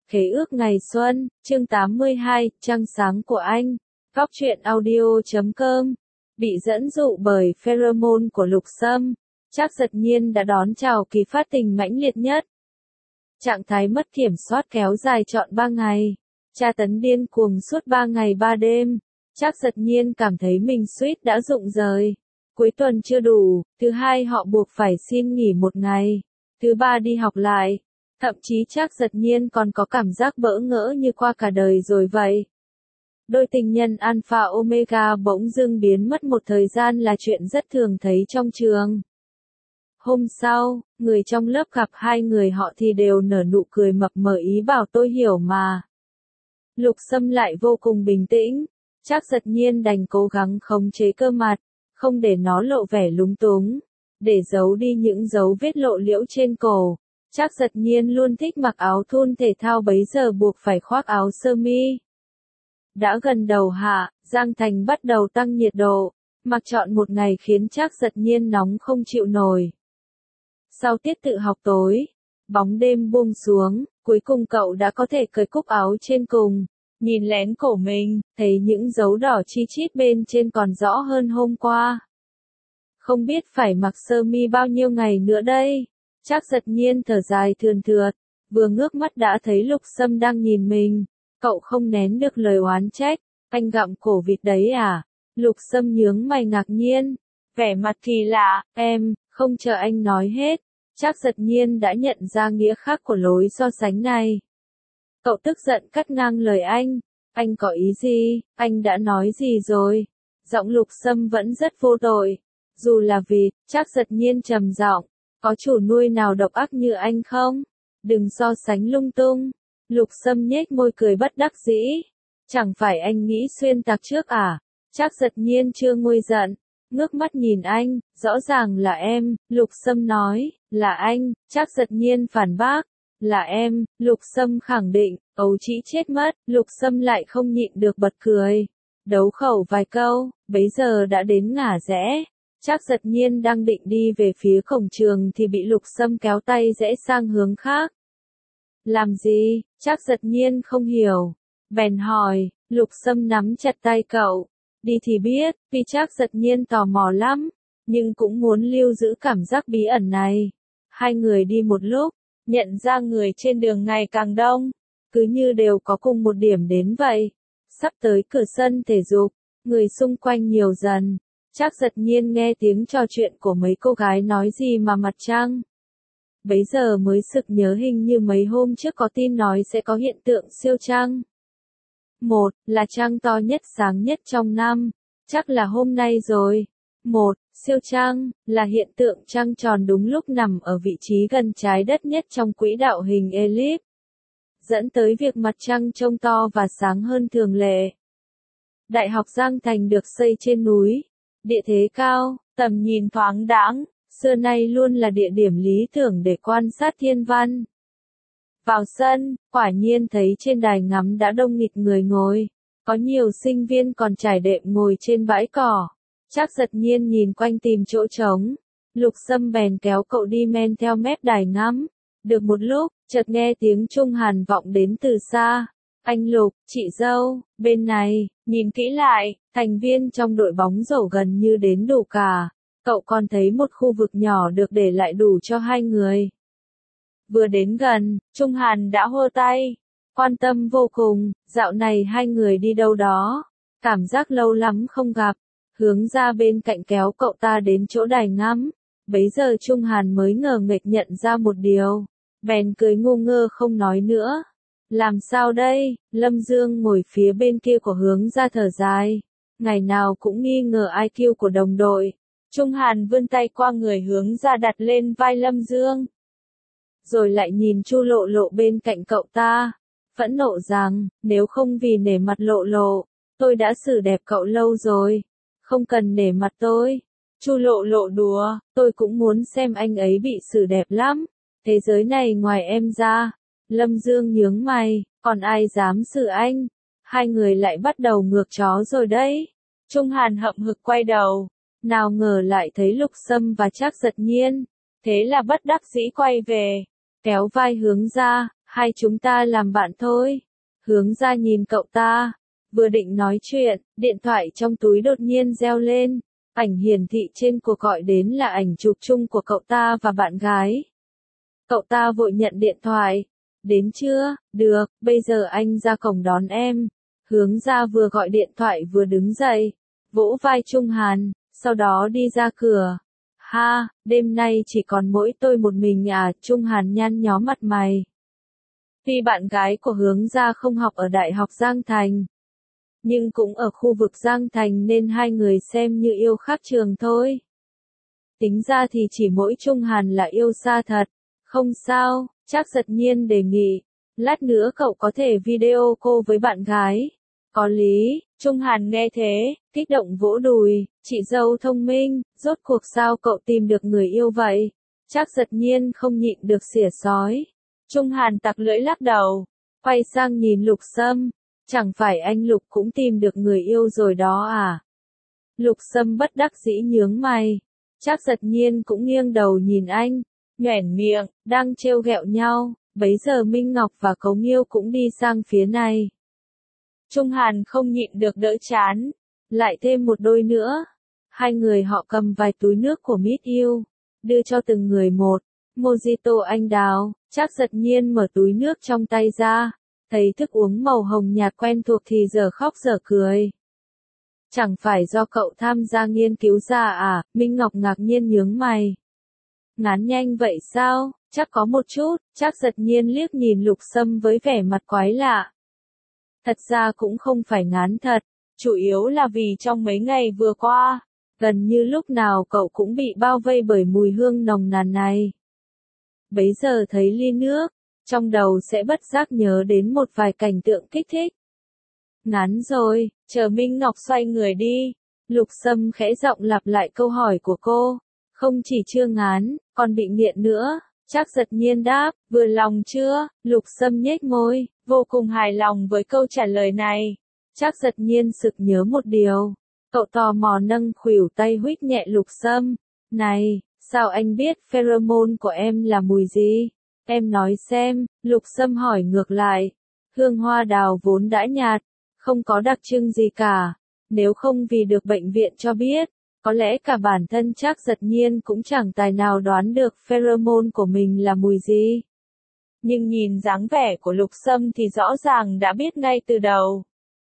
Khế ước ngày xuân, chương 82, trăng sáng của anh. Góc truyện audio.com. Bị dẫn dụ bởi pheromone của Lục Sâm, Trác Giật Nhiên đã đón chào kỳ phát tình mãnh liệt nhất. Trạng thái mất kiểm soát kéo dài trọn 3 ngày. Tra tấn điên cuồng suốt 3 ngày 3 đêm. Trác Giật Nhiên cảm thấy mình suýt đã rụng rời. Cuối tuần chưa đủ, thứ hai họ buộc phải xin nghỉ 1 ngày, thứ ba đi học lại. Thậm chí Trác Giật Nhiên còn có cảm giác bỡ ngỡ như qua cả đời rồi vậy. Đôi tình nhân Alpha Omega bỗng dưng biến mất một thời gian là chuyện rất thường thấy trong trường. Hôm sau, người trong lớp gặp hai người họ thì đều nở nụ cười mập mờ ý bảo tôi hiểu mà. Lục Sâm lại vô cùng bình tĩnh, Trác Giật Nhiên đành cố gắng khống chế cơ mặt, không để nó lộ vẻ lúng túng, để giấu đi những dấu vết lộ liễu trên cổ. Trác Giật Nhiên luôn thích mặc áo thun thể thao bấy giờ buộc phải khoác áo sơ mi. Đã gần đầu hạ, Giang Thành bắt đầu tăng nhiệt độ, mặc trọn 1 ngày khiến Trác Giật Nhiên nóng không chịu nổi. Sau tiết tự học tối, bóng đêm buông xuống, cuối cùng cậu đã có thể cởi cúc áo trên cùng, nhìn lén cổ mình, thấy những dấu đỏ chi chít bên trên còn rõ hơn hôm qua. Không biết phải mặc sơ mi bao nhiêu ngày nữa đây? Trác Giật Nhiên thở dài thườn thượt, vừa ngước mắt đã thấy Lục Sâm đang nhìn mình, cậu không nén được lời oán trách, anh gặm cổ vịt đấy à? Lục Sâm nhướng mày ngạc nhiên, vẻ mặt kỳ lạ, em, không chờ anh nói hết, Trác Giật Nhiên đã nhận ra nghĩa khác của lối so sánh này. Cậu tức giận cắt ngang lời anh có ý gì, anh đã nói gì rồi? Giọng Lục Sâm vẫn rất vô tội, dù là vịt, Trác Giật Nhiên trầm giọng. Có chủ nuôi nào độc ác như anh không? Đừng so sánh lung tung. Lục Sâm nhếch môi cười bất đắc dĩ. Chẳng phải anh nghĩ xuyên tạc trước à? Trác Giật Nhiên chưa nguôi giận, ngước mắt nhìn anh, rõ ràng là em. Lục Sâm nói, là anh. Trác Giật Nhiên phản bác, là em. Lục Sâm khẳng định, ấu trĩ chết mất. Lục Sâm lại không nhịn được bật cười. Đấu khẩu vài câu, bấy giờ đã đến ngả rẽ. Trác Giật Nhiên đang định đi về phía cổng trường thì bị Lục Sâm kéo tay rẽ sang hướng khác. Làm gì? Trác Giật Nhiên không hiểu. Bèn hỏi, Lục Sâm nắm chặt tay cậu. Đi thì biết, vì Trác Giật Nhiên tò mò lắm, nhưng cũng muốn lưu giữ cảm giác bí ẩn này. Hai người đi một lúc, nhận ra người trên đường ngày càng đông, cứ như đều có cùng một điểm đến vậy. Sắp tới cửa sân thể dục, người xung quanh nhiều dần. Trác Giật Nhiên nghe tiếng trò chuyện của mấy cô gái nói gì mà mặt trăng. Bấy giờ mới sực nhớ hình như mấy hôm trước có tin nói sẽ có hiện tượng siêu trăng. Một, là trăng to nhất sáng nhất trong năm, chắc là hôm nay rồi. Một, siêu trăng, là hiện tượng trăng tròn đúng lúc nằm ở vị trí gần trái đất nhất trong quỹ đạo hình elip, dẫn tới việc mặt trăng trông to và sáng hơn thường lệ. Đại học Giang Thành được xây trên núi. Địa thế cao, tầm nhìn thoáng đãng, xưa nay luôn là địa điểm lý tưởng để quan sát thiên văn. Vào sân, quả nhiên thấy trên đài ngắm đã đông nghịt người ngồi, có nhiều sinh viên còn trải đệm ngồi trên bãi cỏ. Trác Giật Nhiên nhìn quanh tìm chỗ trống, Lục Sâm bèn kéo cậu đi men theo mép đài ngắm. Được một lúc, chợt nghe tiếng Trung Hàn vọng đến từ xa. Anh Lục, chị dâu, bên này, nhìn kỹ lại, thành viên trong đội bóng rổ gần như đến đủ cả. Cậu còn thấy một khu vực nhỏ được để lại đủ cho hai người. Vừa đến gần, Trung Hàn đã hô tay. Quan tâm vô cùng, dạo này hai người đi đâu đó. Cảm giác lâu lắm không gặp. Hướng ra bên cạnh kéo cậu ta đến chỗ đài ngắm. Bấy giờ Trung Hàn mới ngờ nghệch nhận ra một điều. Bèn cười ngu ngơ không nói nữa. Làm sao đây? Lâm Dương ngồi phía bên kia của Hướng ra thở dài. Ngày nào cũng nghi ngờ IQ của đồng đội. Trung Hàn vươn tay qua người Hướng ra đặt lên vai Lâm Dương. Rồi lại nhìn Chu Lộ Lộ bên cạnh cậu ta. Phẫn nộ rằng, nếu không vì nể mặt Lộ Lộ, tôi đã xử đẹp cậu lâu rồi. Không cần nể mặt tôi. Chu Lộ Lộ đùa, tôi cũng muốn xem anh ấy bị xử đẹp lắm. Thế giới này ngoài em ra. Lâm Dương nhướng mày, còn ai dám xử anh? Hai người lại bắt đầu ngược chó rồi đấy. Trung Hàn hậm hực quay đầu, nào ngờ lại thấy Lục Sâm và Trác Giật Nhiên. Thế là bất đắc dĩ quay về, kéo vai Hướng ra, hai chúng ta làm bạn thôi. Hướng ra nhìn cậu ta, vừa định nói chuyện, điện thoại trong túi đột nhiên reo lên. Ảnh hiển thị trên cuộc gọi đến là ảnh chụp chung của cậu ta và bạn gái. Cậu ta vội nhận điện thoại. Đến chưa? Được, bây giờ anh ra cổng đón em. Hướng ra vừa gọi điện thoại vừa đứng dậy, vỗ vai Trung Hàn, sau đó đi ra cửa. Ha, đêm nay chỉ còn mỗi tôi một mình à? Trung Hàn nhăn nhó mặt mày. Tuy bạn gái của Hướng ra không học ở Đại học Giang Thành, nhưng cũng ở khu vực Giang Thành nên hai người xem như yêu khác trường thôi. Tính ra thì chỉ mỗi Trung Hàn là yêu xa thật. Không sao, Trác Giật Nhiên đề nghị. Lát nữa cậu có thể video call với bạn gái. Có lý, Trung Hàn nghe thế, kích động vỗ đùi. Chị dâu thông minh, rốt cuộc sao cậu tìm được người yêu vậy? Trác Giật Nhiên không nhịn được xỉa xói. Trung Hàn tặc lưỡi lắc đầu, quay sang nhìn Lục Sâm. Chẳng phải anh Lục cũng tìm được người yêu rồi đó à? Lục Sâm bất đắc dĩ nhướng mày. Trác Giật Nhiên cũng nghiêng đầu nhìn anh, nhoẻn miệng, đang trêu ghẹo nhau. Bấy giờ Minh Ngọc và Cấu Nghiêu cũng đi sang phía này. Trung Hàn không nhịn được đỡ chán. Lại thêm một đôi nữa. Hai người họ cầm vài túi nước của Mít Yêu, đưa cho từng người một. Mojito anh đào. Trác Giật Nhiên mở túi nước trong tay ra, thấy thức uống màu hồng nhạt quen thuộc thì giờ khóc giờ cười. Chẳng phải do cậu tham gia nghiên cứu ra à? Minh Ngọc ngạc nhiên nhướng mày. Ngán nhanh vậy sao? Chắc có một chút. Trác Giật Nhiên liếc nhìn Lục Sâm với vẻ mặt quái lạ. Thật ra cũng không phải ngán thật, chủ yếu là vì trong mấy ngày vừa qua, gần như lúc nào cậu cũng bị bao vây bởi mùi hương nồng nàn này. Bấy giờ thấy ly nước, trong đầu sẽ bất giác nhớ đến một vài cảnh tượng kích thích. Ngán rồi, chờ Minh Ngọc xoay người đi. Lục Sâm khẽ giọng lặp lại câu hỏi của cô. Không chỉ chưa ngán, còn bị nghiện nữa. Trác Giật Nhiên đáp, vừa lòng chưa? Lục Sâm nhếch môi, vô cùng hài lòng với câu trả lời này. Trác Giật Nhiên sực nhớ một điều. Cậu tò mò nâng khuỷu tay huých nhẹ Lục Sâm. Này, sao anh biết pheromone của em là mùi gì? Em nói xem. Lục Sâm hỏi ngược lại. Hương hoa đào vốn đã nhạt, không có đặc trưng gì cả. Nếu không vì được bệnh viện cho biết, có lẽ cả bản thân Trác Giật Nhiên cũng chẳng tài nào đoán được pheromone của mình là mùi gì. Nhưng nhìn dáng vẻ của Lục Sâm thì rõ ràng đã biết ngay từ đầu.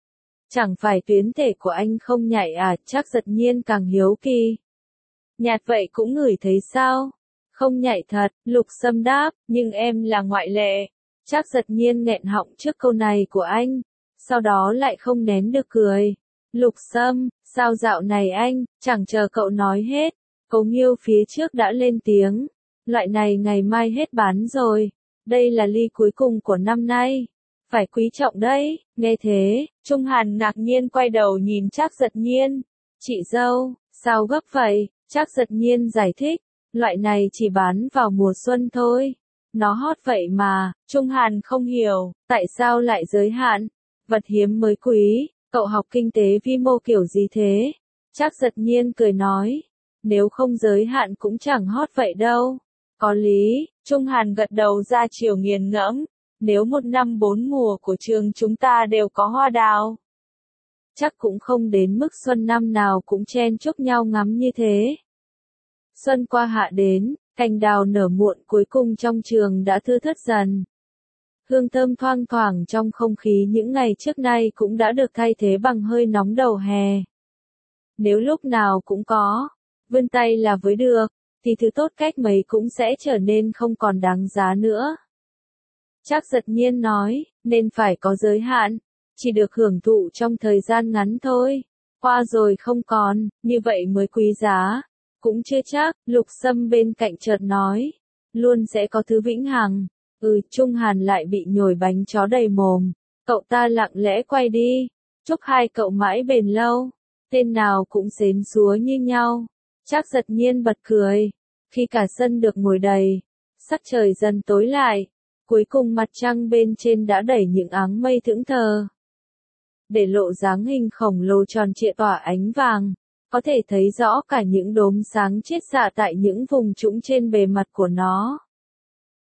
Chẳng phải tuyến thể của anh không nhạy à? Trác Giật Nhiên càng hiếu kỳ. Nhạt vậy cũng ngửi thấy sao? Không nhạy thật, Lục Sâm đáp, nhưng em là ngoại lệ. Trác Giật Nhiên nghẹn họng trước câu này của anh, sau đó lại không nén được cười. Lục Sâm, sao dạo này anh, chẳng chờ cậu nói hết, Cấu Nghiêu phía trước đã lên tiếng. Loại này ngày mai hết bán rồi, đây là ly cuối cùng của năm nay. Phải quý trọng đấy. Nghe thế, Trung Hàn ngạc nhiên quay đầu nhìn Trác Giật Nhiên. Chị dâu, sao gấp vậy? Trác Giật Nhiên giải thích, loại này chỉ bán vào mùa xuân thôi. Nó hot vậy mà. Trung Hàn không hiểu, tại sao lại giới hạn? Vật hiếm mới quý, cậu học kinh tế vi mô kiểu gì thế? Trác Giật Nhiên cười nói, nếu không giới hạn cũng chẳng hot vậy đâu. Có lý. Trung Hàn gật đầu ra chiều nghiền ngẫm. Nếu một năm 4 mùa của trường chúng ta đều có hoa đào, chắc cũng không đến mức xuân năm nào cũng chen chúc nhau ngắm như thế. Xuân qua hạ đến, cành đào nở muộn cuối cùng trong trường đã thưa thớt dần. Hương thơm thoang thoảng trong không khí những ngày trước nay cũng đã được thay thế bằng hơi nóng đầu hè. Nếu lúc nào cũng có, vươn tay là với được, thì thứ tốt cách mấy cũng sẽ trở nên không còn đáng giá nữa. Trác Giật Nhiên nói, nên phải có giới hạn, chỉ được hưởng thụ trong thời gian ngắn thôi. Qua rồi không còn, như vậy mới quý giá. Cũng chưa chắc. Lục Sâm bên cạnh chợt nói, luôn sẽ có thứ vĩnh hằng. Trung Hàn lại bị nhồi bánh chó đầy mồm. Cậu ta lặng lẽ quay đi. Chúc hai cậu mãi bền lâu. Tên nào cũng xến xúa như nhau. Trác Giật Nhiên bật cười. Khi cả sân được ngồi đầy, sắc trời dần tối lại. Cuối cùng mặt trăng bên trên đã đẩy những áng mây thững thờ, để lộ dáng hình khổng lồ tròn trịa tỏa ánh vàng, có thể thấy rõ cả những đốm sáng chiết xạ tại những vùng trũng trên bề mặt của nó.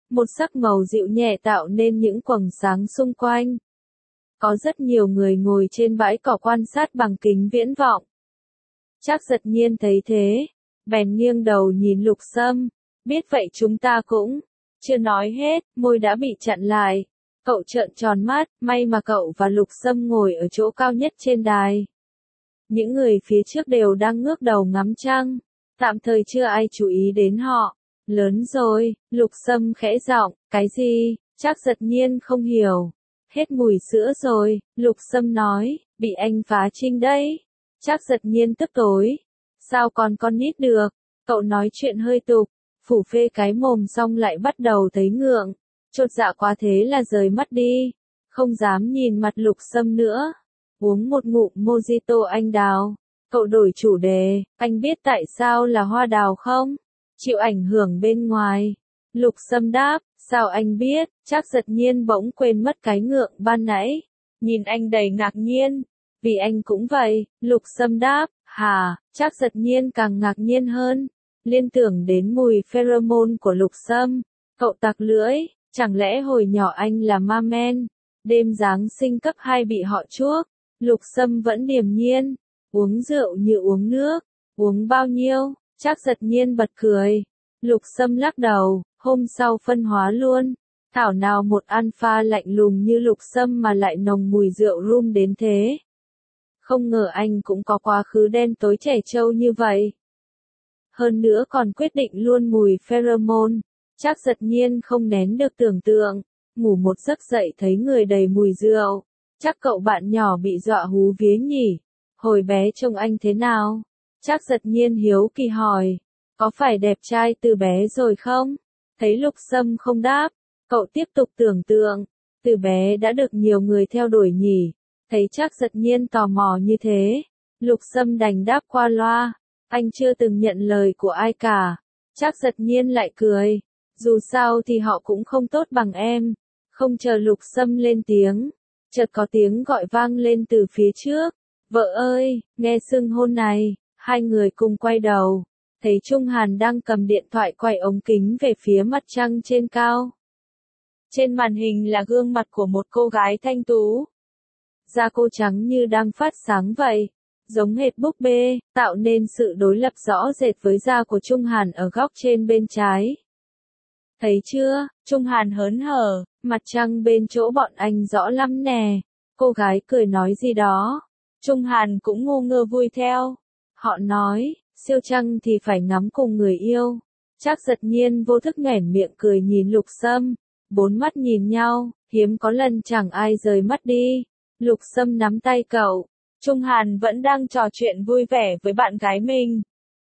một sắc màu dịu nhẹ tạo nên những quầng sáng xung quanh. Có rất nhiều người ngồi trên bãi cỏ quan sát bằng kính viễn vọng. Trác Giật Nhiên thấy thế, bèn nghiêng đầu nhìn Lục Sâm, biết vậy chúng ta cũng, chưa nói hết, môi đã bị chặn lại. Cậu trợn tròn mắt, may mà cậu và Lục Sâm ngồi ở chỗ cao nhất trên đài. Những người phía trước đều đang ngước đầu ngắm trăng, tạm thời chưa ai chú ý đến họ. Lớn rồi, Lục Sâm khẽ giọng, cái gì? Trác Giật Nhiên không hiểu. Hết mùi sữa rồi, Lục Sâm nói, bị anh phá trinh đấy. Trác Giật Nhiên tức tối. Sao còn con nít được? Cậu nói chuyện hơi tục, phủ phê cái mồm xong lại bắt đầu thấy ngượng. Chột dạ quá thế là rời mắt đi. Không dám nhìn mặt Lục Sâm nữa. Uống một ngụm mojito anh đào. Cậu đổi chủ đề, anh biết tại sao là hoa đào không? Chịu ảnh hưởng bên ngoài. Lục Sâm đáp, sao anh biết? Trác Giật Nhiên bỗng quên mất cái ngượng ban nãy. Nhìn anh đầy ngạc nhiên. Vì anh cũng vậy, Lục Sâm đáp, hả? Trác Giật Nhiên càng ngạc nhiên hơn. Liên tưởng đến mùi pheromone của Lục Sâm. Cậu tặc lưỡi, chẳng lẽ hồi nhỏ anh là ma men? Đêm Giáng sinh cấp 2 bị họ chuốc. Lục Sâm vẫn điềm nhiên. Uống rượu như uống nước. Uống bao nhiêu? Trác Giật Nhiên bật cười. Lục Sâm lắc đầu, hôm sau phân hóa luôn. Thảo nào một alpha lạnh lùng như Lục Sâm mà lại nồng mùi rượu rum đến thế. Không ngờ anh cũng có quá khứ đen tối trẻ trâu như vậy. Hơn nữa còn quyết định luôn mùi pheromone. Trác Giật Nhiên không nén được tưởng tượng. Ngủ một giấc dậy thấy người đầy mùi rượu. Chắc cậu bạn nhỏ bị dọa hú vía nhỉ? Hồi bé trông anh thế nào? Trác Giật Nhiên hiếu kỳ hỏi. Có phải đẹp trai từ bé rồi không? Thấy Lục Sâm không đáp, cậu tiếp tục tưởng tượng. Từ bé đã được nhiều người theo đuổi nhỉ? Thấy Trác Giật Nhiên tò mò như thế, Lục Sâm đành đáp qua loa. Anh chưa từng nhận lời của ai cả. Trác Giật Nhiên lại cười. Dù sao thì họ cũng không tốt bằng em. Không chờ Lục Sâm lên tiếng, chợt có tiếng gọi vang lên từ phía trước. Vợ ơi, nghe xưng hôn này. Hai người cùng quay đầu. Thấy Trung Hàn đang cầm điện thoại quay ống kính về phía mặt trăng trên cao. Trên màn hình là gương mặt của một cô gái thanh tú. Da cô trắng như đang phát sáng vậy. Giống hệt búp bê, tạo nên sự đối lập rõ rệt với da của Trung Hàn ở góc trên bên trái. Thấy chưa, Trung Hàn hớn hở, mặt trăng bên chỗ bọn anh rõ lắm nè. Cô gái cười nói gì đó. Trung Hàn cũng ngu ngơ vui theo. Họ nói, siêu trăng thì phải ngắm cùng người yêu. Trác Giật Nhiên vô thức nhoẻn miệng cười nhìn Lục Sâm. Bốn mắt nhìn nhau, hiếm có lần chẳng ai rời mắt đi. Lục Sâm nắm tay cậu. Trung Hàn vẫn đang trò chuyện vui vẻ với bạn gái mình.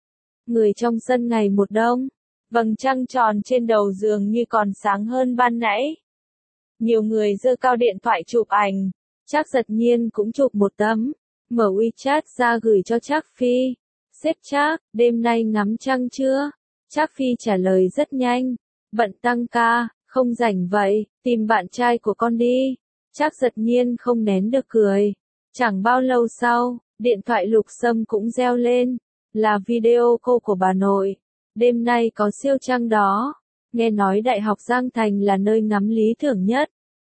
Người trong sân ngày một đông. Vầng trăng tròn trên đầu giường như còn sáng hơn ban nãy. Nhiều người giơ cao điện thoại chụp ảnh. Trác Giật Nhiên cũng chụp một tấm. Mở WeChat ra gửi cho Trác Phi. Sếp Trác, đêm nay ngắm trăng chưa? Trác Phi trả lời rất nhanh. Bận tăng ca, không rảnh vậy, tìm bạn trai của con đi. Trác Giật Nhiên không nén được cười. Chẳng bao lâu sau, điện thoại Lục Sâm cũng reo lên. Là video call của bà nội. Đêm nay có siêu trăng đó. Nghe nói Đại học Giang Thành là nơi ngắm lý tưởng nhất.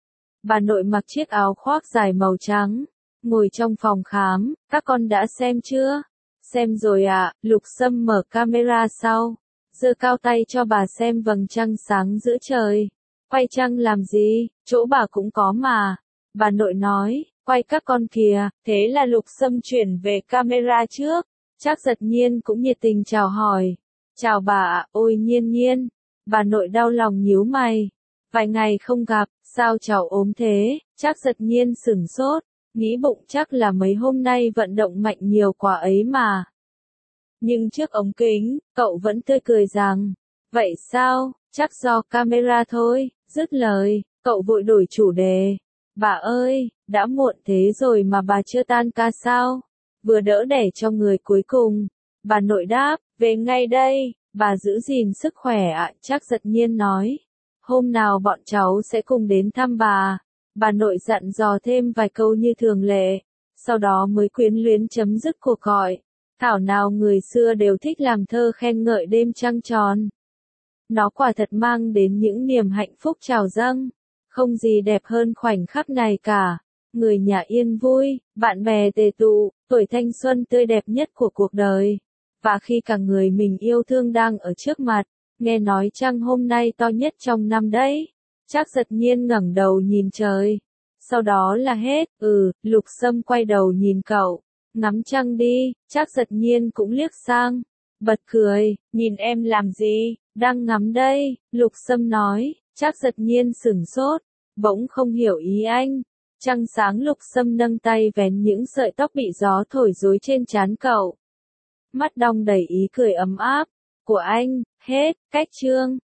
Bà nội mặc chiếc áo khoác dài màu trắng. Ngồi trong phòng khám, các con đã xem chưa? Xem rồi ạ, Lục Sâm mở camera sau. Giơ cao tay cho bà xem vầng trăng sáng giữa trời. Quay trăng làm gì, chỗ bà cũng có mà. Bà nội nói, quay các con kìa, thế là Lục Sâm chuyển về camera trước. Trác Giật Nhiên cũng nhiệt tình chào hỏi. Chào bà ạ, ôi Nhiên Nhiên. Bà nội đau lòng nhíu mày. Vài ngày không gặp, sao cháu ốm thế? Trác Giật Nhiên sửng sốt. Nghĩ bụng chắc là mấy hôm nay vận động mạnh nhiều quá ấy mà. Nhưng trước ống kính, cậu vẫn tươi cười rằng, vậy sao, chắc do camera thôi. Dứt lời, cậu vội đổi chủ đề. Bà ơi, đã muộn thế rồi mà bà chưa tan ca sao? Vừa đỡ đẻ cho người cuối cùng. Bà nội đáp, về ngay đây, bà giữ gìn sức khỏe ạ. Trác Giật Nhiên nói, hôm nào bọn cháu sẽ cùng đến thăm bà. Bà nội dặn dò thêm vài câu như thường lệ, sau đó mới quyến luyến chấm dứt cuộc gọi. Thảo nào người xưa đều thích làm thơ khen ngợi đêm trăng tròn. Nó quả thật mang đến những niềm hạnh phúc trào dâng. Không gì đẹp hơn khoảnh khắc này cả. Người nhà yên vui, bạn bè tề tụ, tuổi thanh xuân tươi đẹp nhất của cuộc đời. Và khi cả người mình yêu thương đang ở trước mặt, nghe nói trăng hôm nay to nhất trong năm đấy. Trác Giật Nhiên ngẩng đầu nhìn trời. Sau đó là hết, Lục Sâm quay đầu nhìn cậu. Ngắm trăng đi, Trác Giật Nhiên cũng liếc sang. Bật cười, nhìn em làm gì, đang ngắm đây, Lục Sâm nói. Trác Giật Nhiên sửng sốt, bỗng không hiểu ý anh. Trăng sáng. Lục Sâm nâng tay vén những sợi tóc bị gió thổi rối trên trán cậu. Mắt đong đầy ý cười ấm áp. Của anh, hết, cách chương.